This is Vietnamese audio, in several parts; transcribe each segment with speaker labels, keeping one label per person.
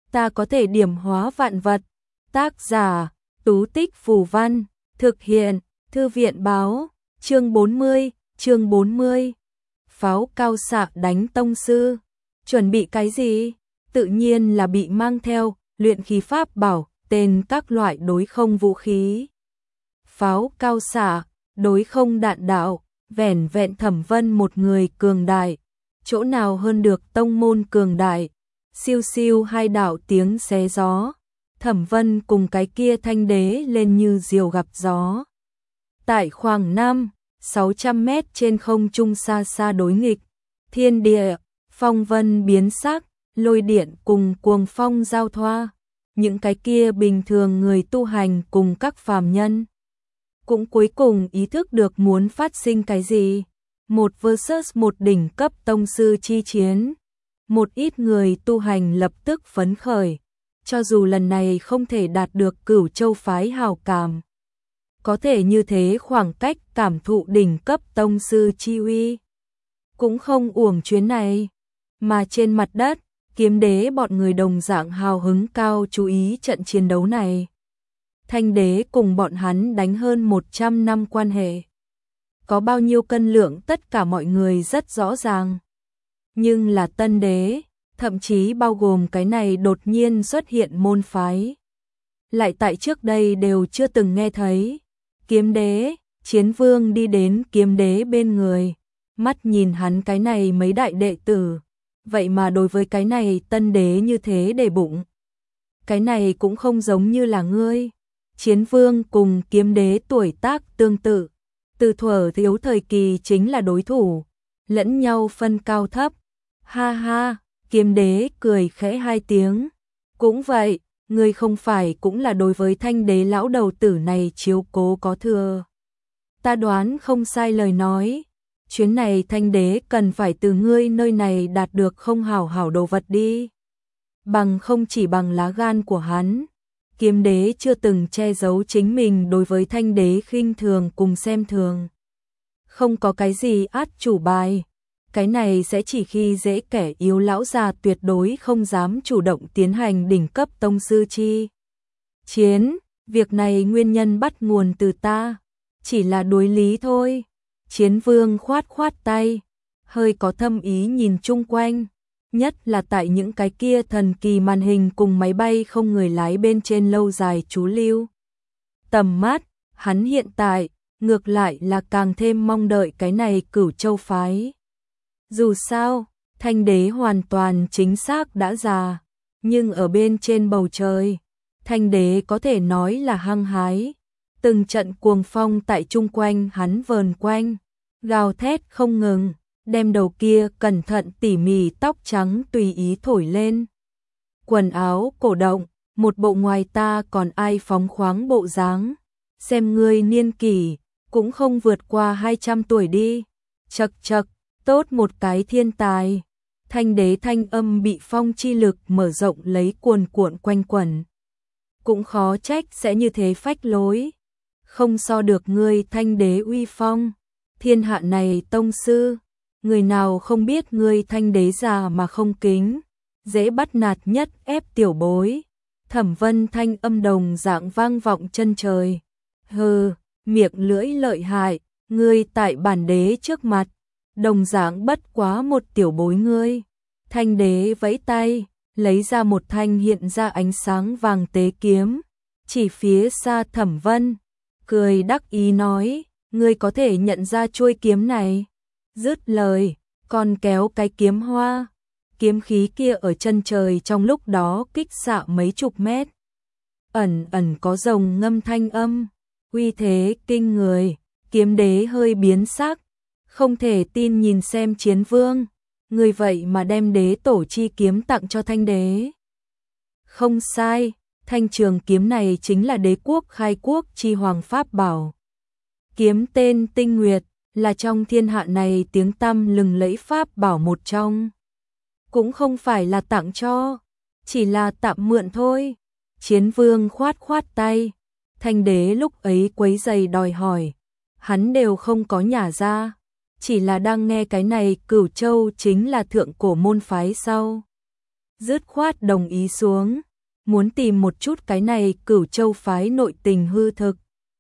Speaker 1: ta có thể điểm hóa vạn vật. Tác giả, Tú Tích Phù Văn, thực hiện, Thư viện Báo, chương 40. Pháo cao xạ đánh tông sư. Chuẩn bị cái gì? Tự nhiên là bị mang theo, luyện khí pháp bảo, tên các loại đối không vũ khí. Pháo cao xạ, đối không đạn đạo, vẻn vẹn Thẩm Vân một người cường đại. Chỗ nào hơn được tông môn cường đại. Siêu siêu hai đạo tiếng xé gió. Thẩm Vân cùng cái kia Thanh Đế lên như diều gặp gió. Tại khoảng 500-600 mét trên không trung xa xa đối nghịch. Thiên địa, phong vân biến sắc, lôi điện cùng cuồng phong giao thoa. Những cái kia bình thường người tu hành cùng các phàm nhân cũng cuối cùng ý thức được muốn phát sinh cái gì. Một versus một đỉnh cấp tông sư chi chiến. Một ít người tu hành lập tức phấn khởi. Cho dù lần này không thể đạt được Cửu Châu phái hào cảm, có thể như thế khoảng cách cảm thụ đỉnh cấp tông sư chi uy, cũng không uổng chuyến này. Mà trên mặt đất, Kiếm Đế bọn người đồng dạng hào hứng cao chú ý trận chiến đấu này. Thanh Đế cùng bọn hắn đánh hơn 100 năm quan hệ. Có bao nhiêu cân lượng tất cả mọi người rất rõ ràng. Nhưng là Tân Đế, thậm chí bao gồm cái này đột nhiên xuất hiện môn phái, lại tại trước đây đều chưa từng nghe thấy. Kiếm Đế, Chiến Vương đi đến Kiếm Đế bên người, mắt nhìn hắn cái này mấy đại đệ tử, vậy mà đối với cái này Tân Đế như thế để bụng. Cái này cũng không giống như là ngươi. Chiến Vương cùng Kiếm Đế tuổi tác tương tự, từ thuở thiếu thời kỳ chính là đối thủ, lẫn nhau phân cao thấp. Ha ha, Kiếm Đế cười khẽ hai tiếng. Cũng vậy, ngươi không phải cũng là đối với Thanh Đế lão đầu tử này chiếu cố có thừa. Ta đoán không sai lời nói, chuyến này Thanh Đế cần phải từ ngươi nơi này đạt được không hảo hảo đồ vật đi. Bằng không chỉ bằng lá gan của hắn. Kiếm Đế chưa từng che giấu chính mình đối với Thanh Đế khinh thường cùng xem thường. Không có cái gì át chủ bài. Cái này sẽ chỉ khi dễ kẻ yếu, lão già tuyệt đối không dám chủ động tiến hành đỉnh cấp tông sư chi chiến. Việc này nguyên nhân bắt nguồn từ ta, chỉ là đối lý thôi. Chiến Vương khoát khoát tay, hơi có thâm ý nhìn chung quanh, nhất là tại những cái kia thần kỳ màn hình cùng máy bay không người lái bên trên lâu dài chú lưu. Tầm mắt, hắn hiện tại, ngược lại là càng thêm mong đợi cái này Cửu Châu phái. Dù sao, Thanh Đế hoàn toàn chính xác đã già, nhưng ở bên trên bầu trời, Thanh Đế có thể nói là hăng hái. Từng trận cuồng phong tại chung quanh hắn vờn quanh, gào thét không ngừng, đem đầu kia cẩn thận tỉ mỉ tóc trắng tùy ý thổi lên. Quần áo cổ động, một bộ ngoài ta còn ai phóng khoáng bộ dáng. Xem ngươi niên kỷ, cũng không vượt qua 200 tuổi đi. Chậc chậc, tốt một cái thiên tài. Thanh Đế thanh âm bị phong chi lực mở rộng lấy cuồn cuộn quanh quẩn. Cũng khó trách sẽ như thế phách lối. Không so được ngươi Thanh Đế uy phong. Thiên hạ này tông sư, người nào không biết ngươi Thanh Đế già mà không kính, dễ bắt nạt nhất ép tiểu bối. Thẩm Vân thanh âm đồng dạng vang vọng chân trời. Hừ, miệng lưỡi lợi hại, ngươi tại bản đế trước mặt, đồng dạng bất quá một tiểu bối ngươi. Thanh Đế vẫy tay, lấy ra một thanh hiện ra ánh sáng vàng tế kiếm, chỉ phía xa Thẩm Vân, cười đắc ý nói, ngươi có thể nhận ra chuôi kiếm này. Dứt lời, còn kéo cái kiếm hoa, kiếm khí kia ở chân trời trong lúc đó kích xạ mấy chục mét. Ẩn ẩn có rồng ngâm thanh âm, uy thế kinh người. Kiếm Đế hơi biến sắc, không thể tin nhìn xem Chiến Vương, người vậy mà đem đế tổ chi kiếm tặng cho Thanh Đế. Không sai, thanh trường kiếm này chính là đế quốc khai quốc chi hoàng pháp bảo. Kiếm tên Tinh Nguyệt, là trong thiên hạ này tiếng tăm lừng lẫy pháp bảo một trong. Cũng không phải là tặng cho, chỉ là tạm mượn thôi. Chiến Vương khoát khoát tay, Thanh Đế lúc ấy quấy giày đòi hỏi, hắn đều không có nhả ra, chỉ là đang nghe cái này Cửu Châu chính là thượng cổ môn phái sau. dứt khoát đồng ý xuống, muốn tìm một chút cái này Cửu Châu phái nội tình hư thực.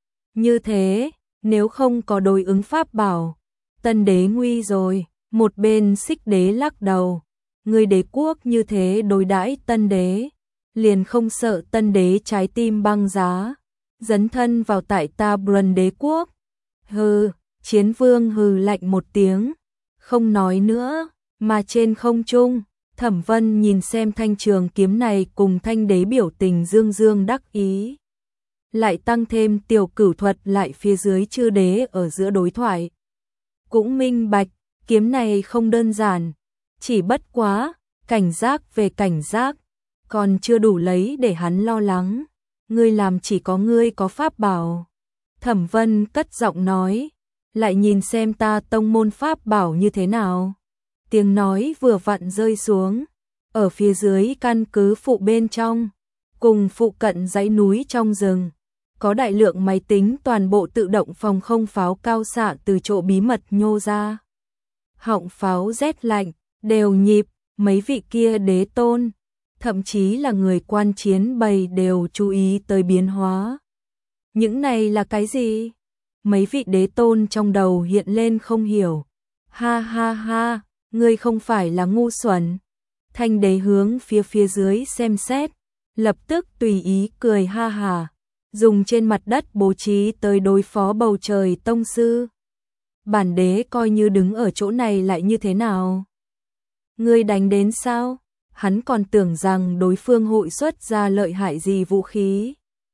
Speaker 1: Như thế, nếu không có đối ứng pháp bảo, Tân đế nguy rồi. Một bên Xích đế lắc đầu, người đế quốc như thế đối đãi Tân đế, liền không sợ Tân đế trái tim băng giá, dấn thân vào tại ta Brân đế quốc. Hừ, Chiến Vương hừ lạnh một tiếng, không nói nữa, mà trên không trung, Thẩm Vân nhìn xem thanh trường kiếm này cùng thanh đế biểu tình dương dương đắc ý. Lại tăng thêm tiểu cửu thuật lại phía dưới chư đế ở giữa đối thoại. Cũng minh bạch, kiếm này không đơn giản, chỉ bất quá, cảnh giác về cảnh giác, còn chưa đủ lấy để hắn lo lắng. Ngươi làm chỉ có ngươi có pháp bảo. Thẩm Vân cất giọng nói, lại nhìn xem ta tông môn pháp bảo như thế nào. Tiếng nói vừa vặn rơi xuống, ở phía dưới căn cứ phụ bên trong, cùng phụ cận dãy núi trong rừng, có đại lượng máy tính toàn bộ tự động phòng không pháo cao xạ từ chỗ bí mật nhô ra. Họng pháo rét lạnh, đều nhịp, mấy vị kia đế tôn, thậm chí là người quan chiến bầy đều chú ý tới biến hóa. Những này là cái gì? Mấy vị đế tôn trong đầu hiện lên không hiểu. Ha ha ha, ngươi không phải là ngu xuẩn. Thanh đế hướng phía dưới xem xét, lập tức tùy ý cười ha hà, dùng trên mặt đất bố trí tới đối phó bầu trời tông sư. Bản đế coi như đứng ở chỗ này lại như thế nào? Ngươi đánh đến sao? Hắn còn tưởng rằng đối phương hội xuất ra lợi hại gì vũ khí.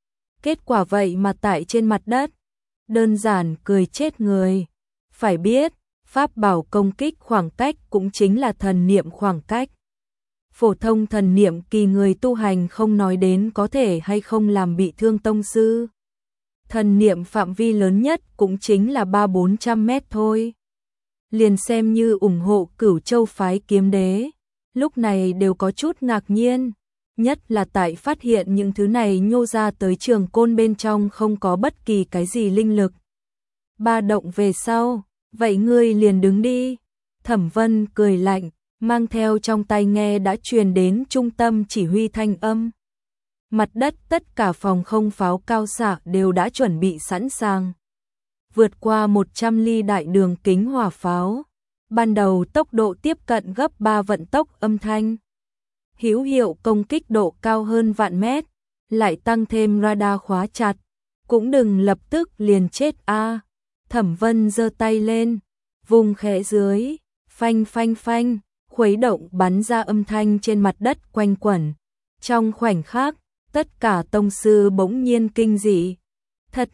Speaker 1: Kết quả vậy mà tại trên mặt đất, đơn giản cười chết người. Phải biết, pháp bảo công kích khoảng cách cũng chính là thần niệm khoảng cách. Phổ thông thần niệm kỳ người tu hành không nói đến có thể hay không làm bị thương tông sư. Thần niệm phạm vi lớn nhất cũng chính là 300-400 mét thôi. Liền xem như ủng hộ Cửu Châu phái kiếm đế, lúc này đều có chút ngạc nhiên, nhất là tại phát hiện những thứ này nhô ra tới trường côn bên trong không có bất kỳ cái gì linh lực. Ba động về sau, vậy ngươi liền đứng đi. Thẩm Vân cười lạnh, mang theo trong tai nghe đã truyền đến trung tâm chỉ huy thanh âm. Mặt đất tất cả phòng không pháo cao xạ đều đã chuẩn bị sẵn sàng. Vượt qua 100 ly đại đường kính hỏa pháo, ban đầu tốc độ tiếp cận gấp 3 vận tốc âm thanh. Hữu hiệu công kích độ cao hơn vạn mét, lại tăng thêm radar khóa chặt, cũng đừng lập tức liền chết a. Thẩm Vân giơ tay lên, vùng khẽ dưới, phanh phanh phanh, khuấy động bắn ra âm thanh trên mặt đất quanh quẩn. Trong khoảnh khắc, tất cả tông sư bỗng nhiên kinh dị. Thật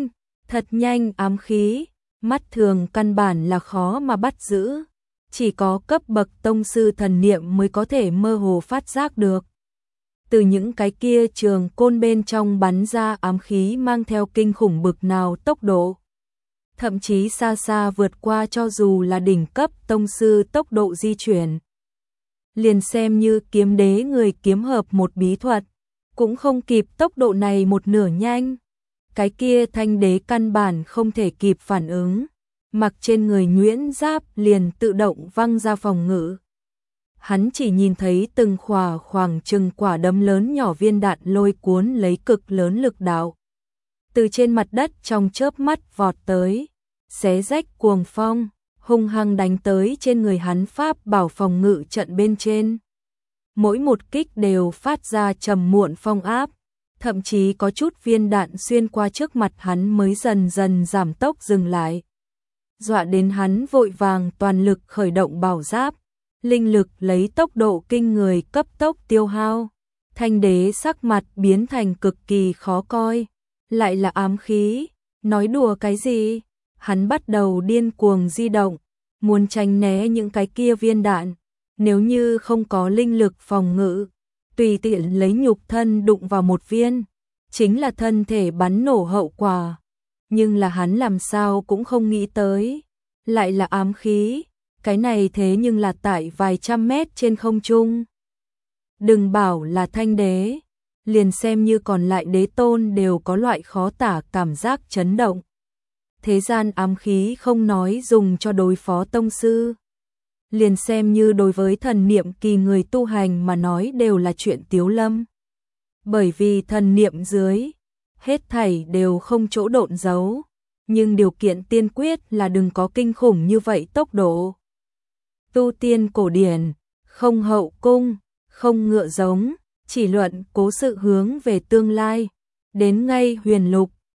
Speaker 1: nhanh ám khí, mắt thường căn bản là khó mà bắt giữ. Chỉ có cấp bậc tông sư thần niệm mới có thể mơ hồ phát giác được. Từ những cái kia trường côn bên trong bắn ra ám khí mang theo kinh khủng bực nào tốc độ. Thậm chí xa xa vượt qua cho dù là đỉnh cấp tông sư tốc độ di chuyển. Liền xem như kiếm đế người kiếm hợp một bí thuật, cũng không kịp tốc độ này một nửa nhanh. Cái kia thanh đế căn bản không thể kịp phản ứng, mặc trên người nhuyễn giáp liền tự động văng ra phòng ngự. Hắn chỉ nhìn thấy từng khoảng chừng quả đấm lớn nhỏ viên đạn lôi cuốn lấy cực lớn lực đạo. Từ trên mặt đất trong chớp mắt vọt tới, xé rách cuồng phong, hung hăng đánh tới trên người hắn pháp bảo phòng ngự trận bên trên. Mỗi một kích đều phát ra trầm muộn phong áp, thậm chí có chút viên đạn xuyên qua trước mặt hắn mới dần dần giảm tốc dừng lại. Dọa đến hắn vội vàng toàn lực khởi động bảo giáp, linh lực lấy tốc độ kinh người cấp tốc tiêu hao. Thanh đế sắc mặt biến thành cực kỳ khó coi, lại là ám khí, nói đùa cái gì? Hắn bắt đầu điên cuồng di động, muốn tránh né những cái kia viên đạn. Nếu như không có linh lực phòng ngự, tùy tiện lấy nhục thân đụng vào một viên, chính là thân thể bắn nổ hậu quả. Nhưng là hắn làm sao cũng không nghĩ tới, lại là ám khí, cái này thế nhưng là tại vài trăm mét trên không trung. Đừng bảo là thanh đế, liền xem như còn lại đế tôn đều có loại khó tả cảm giác chấn động. Thế gian ám khí không nói dùng cho đối phó tông sư, liền xem như đối với thần niệm kỳ người tu hành mà nói đều là chuyện tiếu lâm. Bởi vì thần niệm dưới, hết thảy đều không chỗ độn giấu, nhưng điều kiện tiên quyết là đừng có kinh khủng như vậy tốc độ. Tu tiên cổ điển, không hậu cung, không ngựa giống, chỉ luận cố sự hướng về tương lai, đến ngay huyền lục,